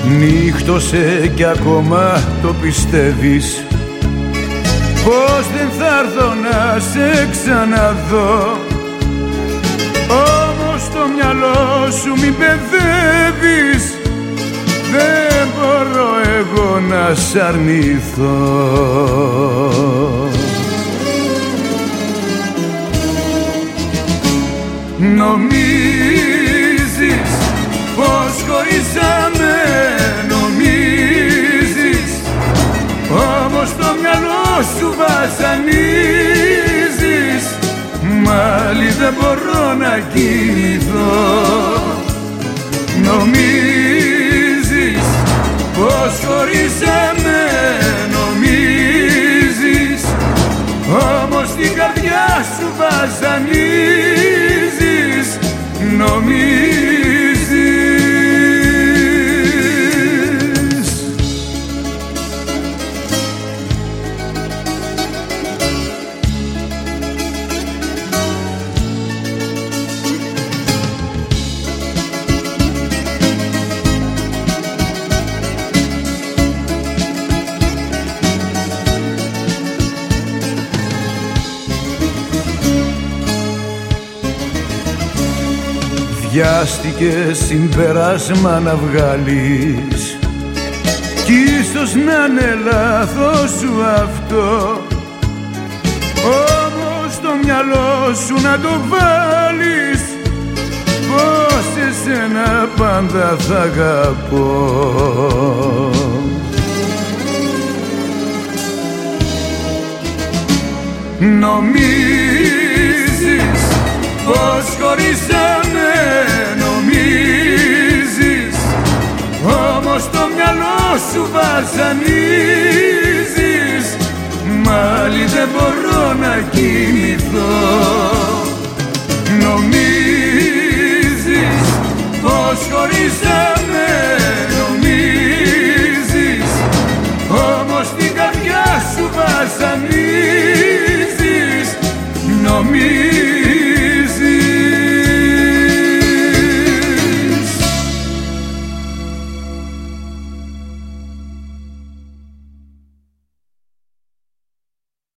Νύχτωσε κι ακόμα το πιστεύεις πως δεν θα έρθω να σε ξαναδώ. Όμως το μυαλό σου μην παιδεύεις, δεν μπορώ εγώ να σ' αρνηθώ. Νομίζεις πως χωρίσαμε, νομίζεις, όμως το μυαλό σου βασανίζεις. Μάλι δεν μπορώ να κοιμηθώ. Νομίζεις πως χωρίσαμε, νομίζεις, όμως την καρδιά σου βασανίζεις. Νομίζεις. Βιάστηκε συμπέρασμα να βγάλεις κι ίσως να είναι λάθος σου αυτό, όμως το μυαλό σου να το βάλεις πως εσένα πάντα θα αγαπώ. Νομίζεις πως χωρίσαμε, νομίζεις, όμως το μυαλό σου βασανίζεις. Μάλι δεν μπορώ να κοιμηθώ. Νομίζεις πως χωρίσαμε,